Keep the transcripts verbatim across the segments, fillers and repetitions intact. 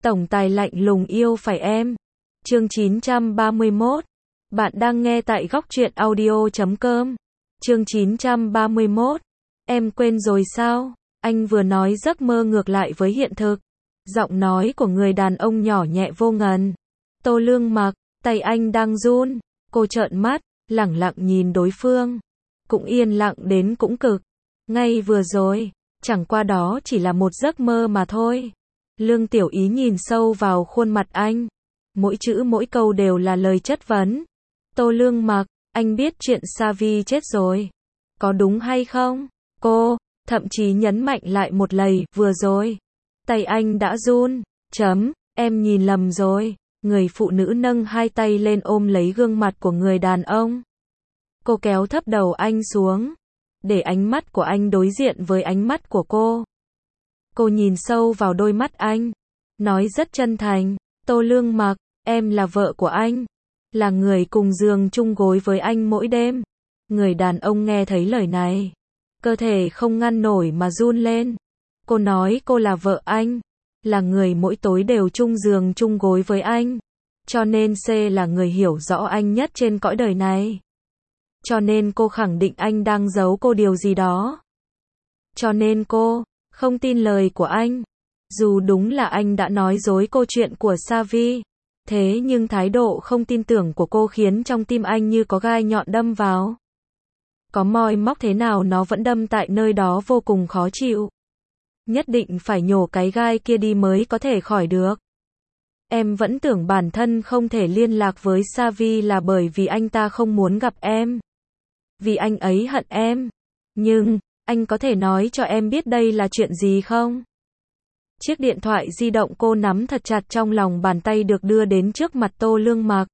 Tổng tài lạnh lùng yêu phải em. Chương chín trăm ba mươi mốt. Bạn đang nghe tại góc truyện audio chấm com. Chương chín trăm ba mươi mốt. Em quên rồi sao? Anh vừa nói giấc mơ ngược lại với hiện thực. Giọng nói của người đàn ông nhỏ nhẹ vô ngần. Tô Lương Mặc, tay anh đang run. Cô trợn mắt, lẳng lặng nhìn đối phương. Cũng yên lặng đến cũng cực. Ngay vừa rồi, chẳng qua đó chỉ là một giấc mơ mà thôi. Lương Tiểu Ý nhìn sâu vào khuôn mặt anh. Mỗi chữ mỗi câu đều là lời chất vấn. Tô Lương Mặc, anh biết chuyện Savi chết rồi. Có đúng hay không? Cô, thậm chí nhấn mạnh lại một lời, vừa rồi. Tay anh đã run. Chấm, em nhìn lầm rồi. Người phụ nữ nâng hai tay lên ôm lấy gương mặt của người đàn ông. Cô kéo thấp đầu anh xuống. Để ánh mắt của anh đối diện với ánh mắt của cô. Cô nhìn sâu vào đôi mắt anh. Nói rất chân thành. Tô Lương Mặc, em là vợ của anh. Là người cùng giường chung gối với anh mỗi đêm. Người đàn ông nghe thấy lời này. Cơ thể không ngăn nổi mà run lên. Cô nói cô là vợ anh. Là người mỗi tối đều chung giường chung gối với anh. Cho nên C là người hiểu rõ anh nhất trên cõi đời này. Cho nên cô khẳng định anh đang giấu cô điều gì đó. Cho nên cô không tin lời của anh. Dù đúng là anh đã nói dối cô chuyện của Savi. Thế nhưng thái độ không tin tưởng của cô khiến trong tim anh như có gai nhọn đâm vào. Có moi móc thế nào nó vẫn đâm tại nơi đó vô cùng khó chịu. Nhất định phải nhổ cái gai kia đi mới có thể khỏi được. Em vẫn tưởng bản thân không thể liên lạc với Savi là bởi vì anh ta không muốn gặp em. Vì anh ấy hận em. Nhưng, anh có thể nói cho em biết đây là chuyện gì không? Chiếc điện thoại di động cô nắm thật chặt trong lòng bàn tay được đưa đến trước mặt Tô Lương Mặc.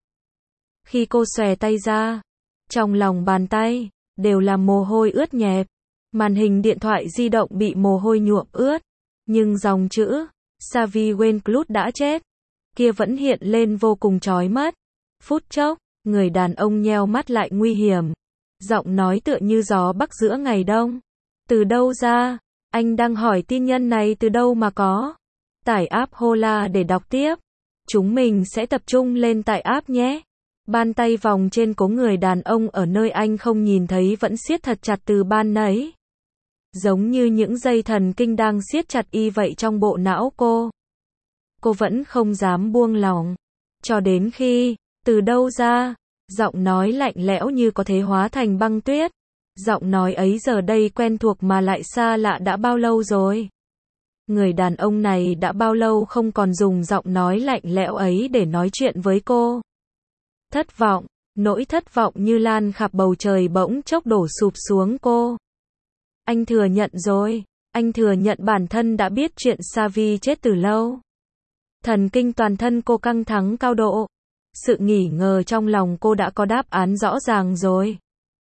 Khi cô xòe tay ra, trong lòng bàn tay, đều là mồ hôi ướt nhẹp. Màn hình điện thoại di động bị mồ hôi nhuộm ướt. Nhưng dòng chữ, Savi Wenclut đã chết, kia vẫn hiện lên vô cùng chói mắt. Phút chốc, người đàn ông nheo mắt lại nguy hiểm. Giọng nói tựa như gió bắc giữa ngày đông. Từ đâu ra? Anh đang hỏi tin nhân này từ đâu mà có? Tải app Hola để đọc tiếp. Chúng mình sẽ tập trung lên tải app nhé. Bàn tay vòng trên cố người đàn ông ở nơi anh không nhìn thấy vẫn siết thật chặt từ ban nãy. Giống như những dây thần kinh đang siết chặt y vậy trong bộ não cô. Cô vẫn không dám buông lỏng. Cho đến khi, từ đâu ra, giọng nói lạnh lẽo như có thể hóa thành băng tuyết. Giọng nói ấy giờ đây quen thuộc mà lại xa lạ đã bao lâu rồi. Người đàn ông này đã bao lâu không còn dùng giọng nói lạnh lẽo ấy để nói chuyện với cô. Thất vọng, nỗi thất vọng như lan khắp bầu trời bỗng chốc đổ sụp xuống cô. Anh thừa nhận rồi, anh thừa nhận bản thân đã biết chuyện Savi chết từ lâu. Thần kinh toàn thân cô căng thẳng cao độ. Sự nghỉ ngờ trong lòng cô đã có đáp án rõ ràng rồi.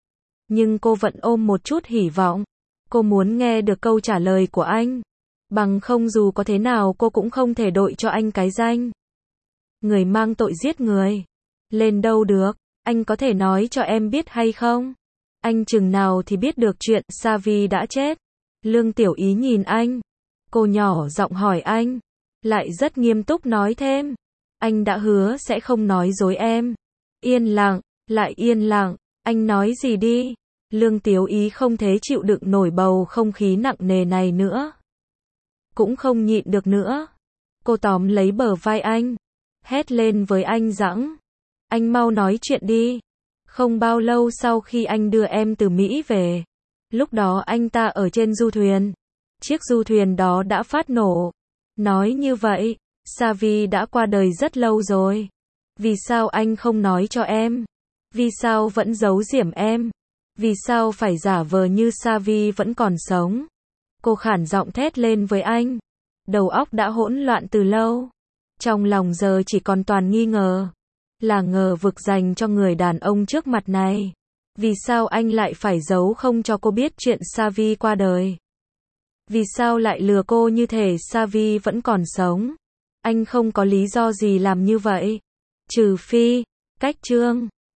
Nhưng cô vẫn ôm một chút hy vọng. Cô muốn nghe được câu trả lời của anh. Bằng không dù có thế nào cô cũng không thể đội cho anh cái danh. Người mang tội giết người. Lên đâu được, anh có thể nói cho em biết hay không? Anh chừng nào thì biết được chuyện Savi đã chết? Lương Tiểu Ý nhìn anh. Cô nhỏ giọng hỏi anh. Lại rất nghiêm túc nói thêm. Anh đã hứa sẽ không nói dối em. Yên lặng, lại yên lặng. Anh nói gì đi? Lương Tiểu Ý không thể chịu đựng nổi bầu không khí nặng nề này nữa. Cũng không nhịn được nữa. Cô tóm lấy bờ vai anh. Hét lên với anh rằng. Anh mau nói chuyện đi. Không bao lâu sau khi anh đưa em từ Mỹ về. Lúc đó anh ta ở trên du thuyền. Chiếc du thuyền đó đã phát nổ. Nói như vậy, Savi đã qua đời rất lâu rồi. Vì sao anh không nói cho em? Vì sao vẫn giấu giếm em? Vì sao phải giả vờ như Savi vẫn còn sống? Cô khản giọng thét lên với anh. Đầu óc đã hỗn loạn từ lâu. Trong lòng giờ chỉ còn toàn nghi ngờ. Là ngờ vực dành cho người đàn ông trước mặt này. Vì sao anh lại phải giấu không cho cô biết chuyện Savi qua đời? Vì sao lại lừa cô như thể Savi vẫn còn sống? Anh không có lý do gì làm như vậy. Trừ phi, cách chương.